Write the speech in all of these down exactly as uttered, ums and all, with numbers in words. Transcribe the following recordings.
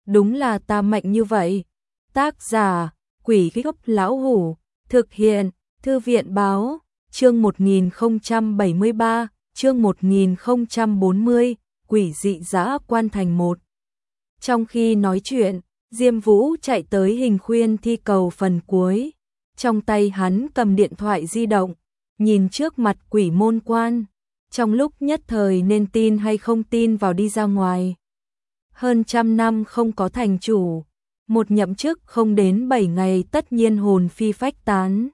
đúng là ta mạnh như vậy. Tác giả, Quỷ Gốc Lão Hủ, thực hiện, Thư viện Báo, chương một nghìn không trăm bảy mươi ba, chương một nghìn không trăm bốn mươi, Quỷ dị dã quan thành một. Trong khi nói chuyện, Diêm Vũ chạy tới hình khuyên thi cầu phần cuối. Trong tay hắn cầm điện thoại di động, nhìn trước mặt quỷ môn quan. Trong lúc nhất thời nên tin hay không tin vào đi ra ngoài. Hơn trăm năm không có thành chủ, một nhậm chức không đến bảy ngày tất nhiên hồn phi phách tán.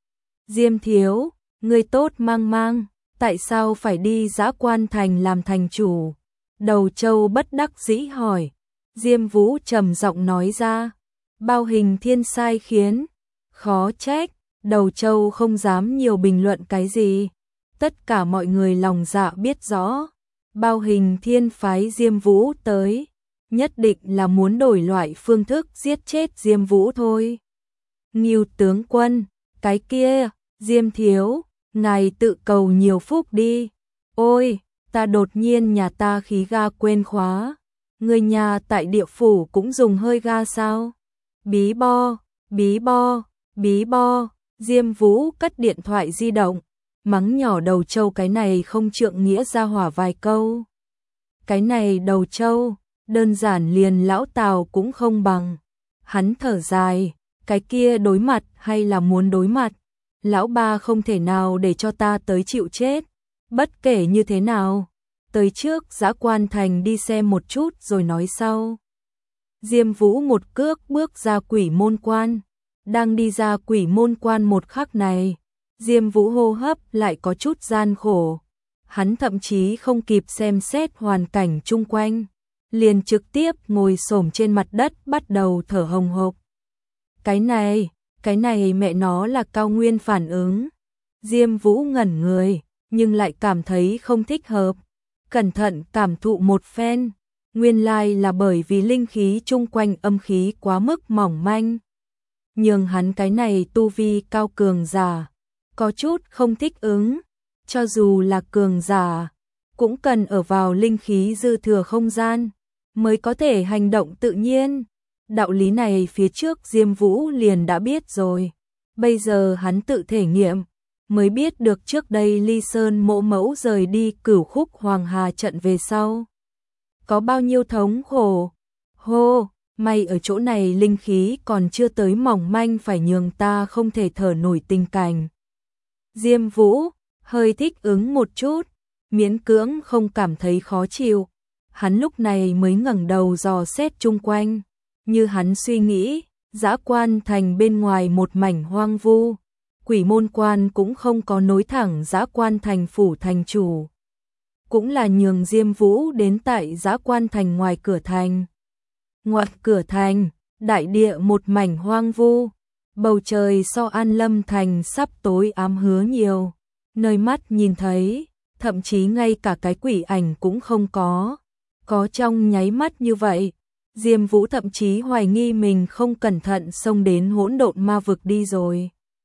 Diêm thiếu, người tốt mang mang, tại sao phải đi Dã Quan Thành làm thành chủ? Đầu Châu bất đắc dĩ hỏi. Diêm Vũ trầm giọng nói ra, Bao Hình Thiên sai khiến. Khó trách, Đầu Châu không dám nhiều bình luận cái gì. Tất cả mọi người lòng dạ biết rõ, Bao Hình Thiên phái Diêm Vũ tới, nhất định là muốn đổi loại phương thức giết chết Diêm Vũ thôi. Ngưu tướng quân, cái kia, Diêm thiếu, ngài tự cầu nhiều phúc đi. Ôi, ta đột nhiên nhà ta khí ga quên khóa. Người nhà tại địa phủ cũng dùng hơi ga sao? Bí bo, bí bo, bí bo. Diêm Vũ cất điện thoại di động, mắng nhỏ Đầu Châu cái này không trượng nghĩa ra hỏa vài câu. Cái này Đầu Châu, đơn giản liền lão Tào cũng không bằng. Hắn thở dài, cái kia đối mặt hay là muốn đối mặt? Lão ba không thể nào để cho ta tới chịu chết. Bất kể như thế nào, tới trước Dã Quan Thành đi xem một chút rồi nói sau. Diêm Vũ một cước bước ra quỷ môn quan. Đang đi ra quỷ môn quan một khắc này, Diêm Vũ hô hấp lại có chút gian khổ. Hắn thậm chí không kịp xem xét hoàn cảnh chung quanh, liền trực tiếp ngồi xổm trên mặt đất bắt đầu thở hồng hộc. Cái này, cái này mẹ nó là cao nguyên phản ứng. Diêm Vũ ngẩn người, nhưng lại cảm thấy không thích hợp. Cẩn thận cảm thụ một phen, nguyên lai là bởi vì linh khí chung quanh âm khí quá mức mỏng manh. Nhưng hắn cái này tu vi cao cường giả, có chút không thích ứng. Cho dù là cường giả, cũng cần ở vào linh khí dư thừa không gian, mới có thể hành động tự nhiên. Đạo lý này phía trước Diêm Vũ liền đã biết rồi. Bây giờ hắn tự thể nghiệm, mới biết được trước đây Ly Sơn Mộ Mẫu rời đi Cửu Khúc Hoàng Hà trận về sau. Có bao nhiêu thống khổ. Hô, may ở chỗ này linh khí còn chưa tới mỏng manh phải nhường ta không thể thở nổi tình cảnh. Diêm Vũ hơi thích ứng một chút, miễn cưỡng không cảm thấy khó chịu. Hắn lúc này mới ngẩng đầu dò xét chung quanh. Như hắn suy nghĩ, Dã Quan Thành bên ngoài một mảnh hoang vu. Quỷ môn quan cũng không có nối thẳng Dã Quan Thành phủ thành chủ. Cũng là nhường Diêm Vũ đến tại Dã Quan Thành ngoài cửa thành. Ngoài cửa thành, đại địa một mảnh hoang vu. Bầu trời so An Lâm Thành sắp tối ám hứa nhiều. Nơi mắt nhìn thấy, thậm chí ngay cả cái quỷ ảnh cũng không có. Có trong nháy mắt như vậy, Diêm Vũ thậm chí hoài nghi mình không cẩn thận xông đến hỗn độn ma vực đi rồi.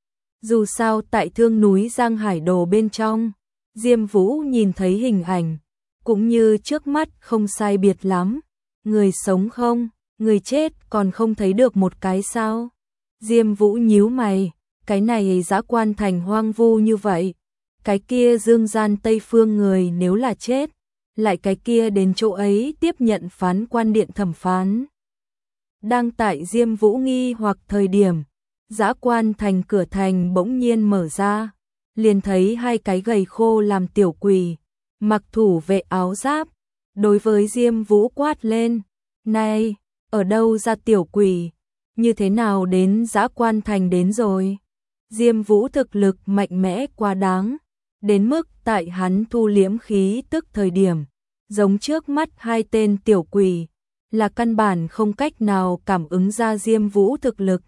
Dù sao tại Thương núi Giang Hải Đồ bên trong, Diêm Vũ nhìn thấy hình ảnh, cũng như trước mắt không sai biệt lắm. Người sống không, người chết còn không thấy được một cái sao? Diêm Vũ nhíu mày, cái này Dã Quan Thành hoang vu như vậy, cái kia dương gian Tây Phương người nếu là chết, lại cái kia đến chỗ ấy tiếp nhận phán quan điện thẩm phán. Đang tại Diêm Vũ nghi hoặc thời điểm, Dã Quan Thành cửa thành bỗng nhiên mở ra, liền thấy hai cái gầy khô làm tiểu quỷ, mặc thủ vệ áo giáp, đối với Diêm Vũ quát lên, này, ở đâu ra tiểu quỷ, như thế nào đến Dã Quan Thành đến rồi? Diêm Vũ thực lực mạnh mẽ quá đáng, đến mức tại hắn thu liễm khí tức thời điểm, giống trước mắt hai tên tiểu quỷ, là căn bản không cách nào cảm ứng ra Diêm Vũ thực lực.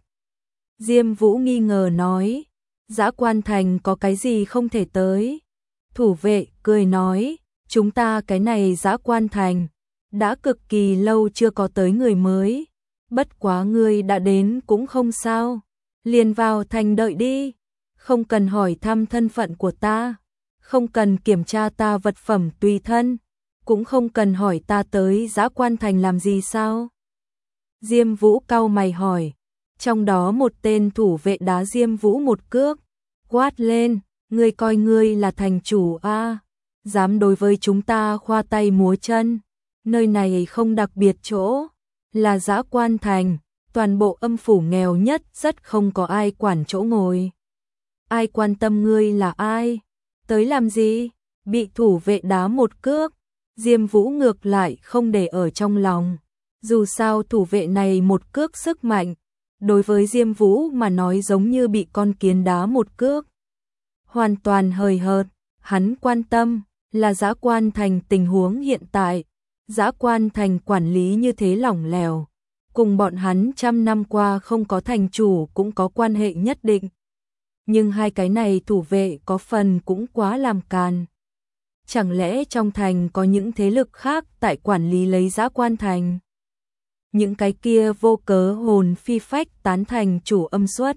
Diêm Vũ nghi ngờ nói, Dã Quan Thành có cái gì không thể tới? Thủ vệ cười nói, chúng ta cái này Dã Quan Thành, đã cực kỳ lâu chưa có tới người mới. Bất quá ngươi đã đến cũng không sao, liền vào thành đợi đi, không cần hỏi thăm thân phận của ta, không cần kiểm tra ta vật phẩm tùy thân, cũng không cần hỏi ta tới Dã Quan Thành làm gì sao. Diêm Vũ cau mày hỏi. Trong đó một tên thủ vệ đá Diêm Vũ một cước, quát lên, ngươi coi ngươi là thành chủ a, dám đối với chúng ta khoa tay múa chân, nơi này không đặc biệt chỗ, là Dã Quan Thành, toàn bộ âm phủ nghèo nhất rất không có ai quản chỗ ngồi. Ai quan tâm ngươi là ai? Tới làm gì? Bị thủ vệ đá một cước, Diêm Vũ ngược lại không để ở trong lòng. Dù sao thủ vệ này một cước sức mạnh, đối với Diêm Vũ mà nói giống như bị con kiến đá một cước. Hoàn toàn hời hợt, hắn quan tâm là Dã Quan Thành tình huống hiện tại. Dã Quan Thành quản lý như thế lỏng lẻo, cùng bọn hắn trăm năm qua không có thành chủ cũng có quan hệ nhất định. Nhưng hai cái này thủ vệ có phần cũng quá làm càn. Chẳng lẽ trong thành có những thế lực khác tại quản lý lấy Dã Quan Thành? Những cái kia vô cớ hồn phi phách tán thành chủ âm xuất,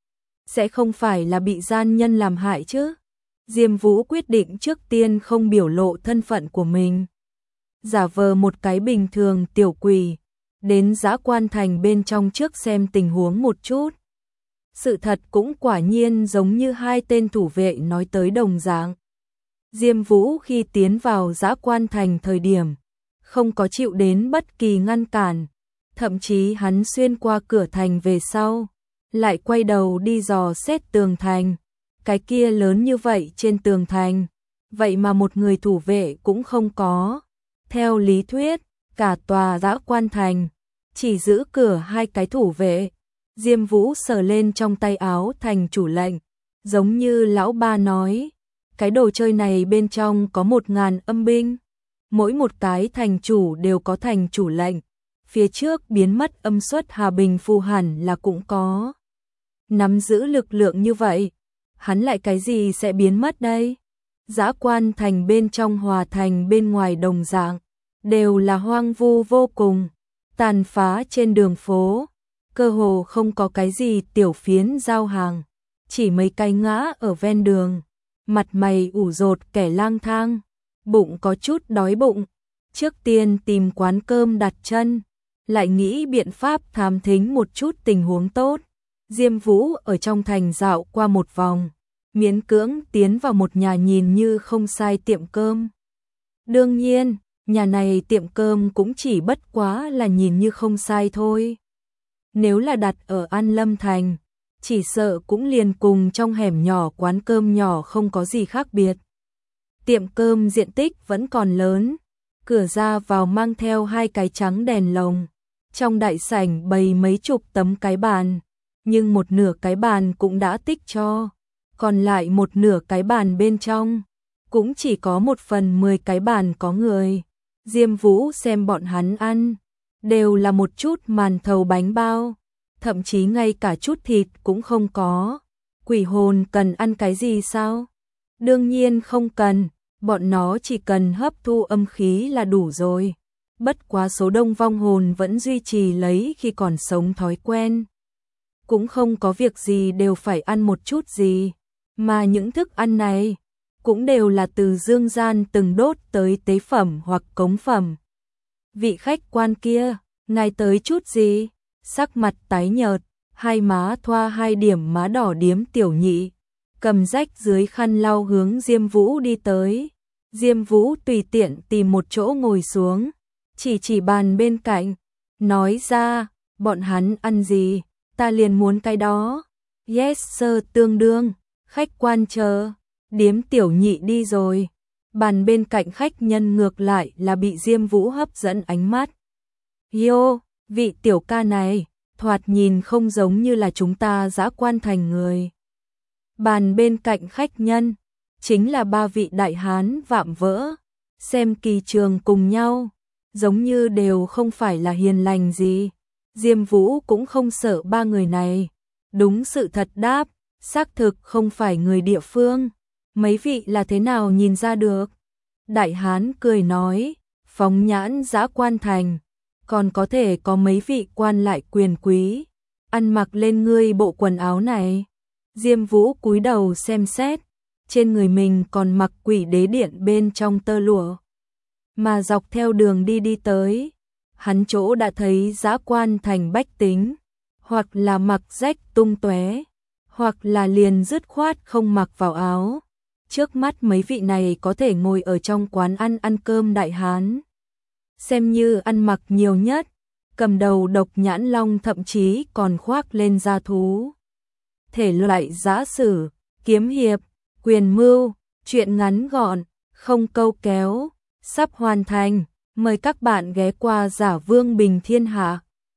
sẽ không phải là bị gian nhân làm hại chứ? Diêm Vũ quyết định trước tiên không biểu lộ thân phận của mình, giả vờ một cái bình thường tiểu quỷ, đến Dã Quan Thành bên trong trước xem tình huống một chút. Sự thật cũng quả nhiên giống như hai tên thủ vệ nói tới đồng dạng. Diêm Vũ khi tiến vào Dã Quan Thành thời điểm, không có chịu đến bất kỳ ngăn cản, thậm chí hắn xuyên qua cửa thành về sau, lại quay đầu đi dò xét tường thành. Cái kia lớn như vậy trên tường thành, vậy mà một người thủ vệ cũng không có. Theo lý thuyết, cả tòa Dã Quan Thành chỉ giữ cửa hai cái thủ vệ. Diêm Vũ sờ lên trong tay áo thành chủ lệnh, giống như lão ba nói, cái đồ chơi này bên trong có một ngàn âm binh, mỗi một cái thành chủ đều có thành chủ lệnh, phía trước biến mất âm xuất Hà Bình phù hẳn là cũng có. Nắm giữ lực lượng như vậy, hắn lại cái gì sẽ biến mất đây? Dã Quan Thành bên trong hòa thành bên ngoài đồng dạng, đều là hoang vu vô cùng, tàn phá trên đường phố, cơ hồ không có cái gì tiểu phiến giao hàng, chỉ mấy cái ngã ở ven đường, mặt mày ủ rột kẻ lang thang, bụng có chút đói bụng, trước tiên tìm quán cơm đặt chân, lại nghĩ biện pháp thám thính một chút tình huống tốt. Diêm Vũ ở trong thành dạo qua một vòng, miễn cưỡng tiến vào một nhà nhìn như không sai tiệm cơm. Đương nhiên, nhà này tiệm cơm cũng chỉ bất quá là nhìn như không sai thôi. Nếu là đặt ở An Lâm Thành, chỉ sợ cũng liền cùng trong hẻm nhỏ quán cơm nhỏ không có gì khác biệt. Tiệm cơm diện tích vẫn còn lớn, cửa ra vào mang theo hai cái trắng đèn lồng. Trong đại sảnh bày mấy chục tấm cái bàn, nhưng một nửa cái bàn cũng đã tích cho, còn lại một nửa cái bàn bên trong, cũng chỉ có một phần mười cái bàn có người. Diêm Vũ xem bọn hắn ăn, đều là một chút màn thầu bánh bao, thậm chí ngay cả chút thịt cũng không có. Quỷ hồn cần ăn cái gì sao? Đương nhiên không cần, bọn nó chỉ cần hấp thu âm khí là đủ rồi. Bất quá số đông vong hồn vẫn duy trì lấy khi còn sống thói quen. Cũng không có việc gì đều phải ăn một chút gì, mà những thức ăn này cũng đều là từ dương gian từng đốt tới tế phẩm hoặc cống phẩm. Vị khách quan kia, ngài tới chút gì? Sắc mặt tái nhợt, hai má thoa hai điểm má đỏ điếm tiểu nhị, cầm rách dưới khăn lau hướng Diêm Vũ đi tới. Diêm Vũ tùy tiện tìm một chỗ ngồi xuống, chỉ chỉ bàn bên cạnh, nói ra, bọn hắn ăn gì, ta liền muốn cái đó. Yes sir, tương đương, khách quan chờ. Điếm tiểu nhị đi rồi, bàn bên cạnh khách nhân ngược lại là bị Diêm Vũ hấp dẫn ánh mắt. Yo, vị tiểu ca này, thoạt nhìn không giống như là chúng ta Dã Quan Thành người. Bàn bên cạnh khách nhân, chính là ba vị đại hán vạm vỡ, xem kỳ trường cùng nhau, giống như đều không phải là hiền lành gì. Diêm Vũ cũng không sợ ba người này, đúng sự thật đáp, xác thực không phải người địa phương. Mấy vị là thế nào nhìn ra được? Đại hán cười nói, phóng nhãn Dã Quan Thành, còn có thể có mấy vị quan lại quyền quý, ăn mặc lên ngươi bộ quần áo này. Diêm Vũ cúi đầu xem xét, trên người mình còn mặc Quỷ Đế Điện bên trong tơ lụa, mà dọc theo đường đi đi tới, hắn chỗ đã thấy dã quan thành bách tính, hoặc là mặc rách tung tóe, hoặc là liền dứt khoát không mặc vào áo. Trước mắt mấy vị này có thể ngồi ở trong quán ăn ăn cơm đại hán, xem như ăn mặc nhiều nhất, cầm đầu Độc Nhãn Long thậm chí còn khoác lên da thú. Thể loại giã sử, kiếm hiệp, quyền mưu, truyện ngắn gọn, không câu kéo, sắp hoàn thành, mời các bạn ghé qua Giả Vương Bình Thiên Hạ.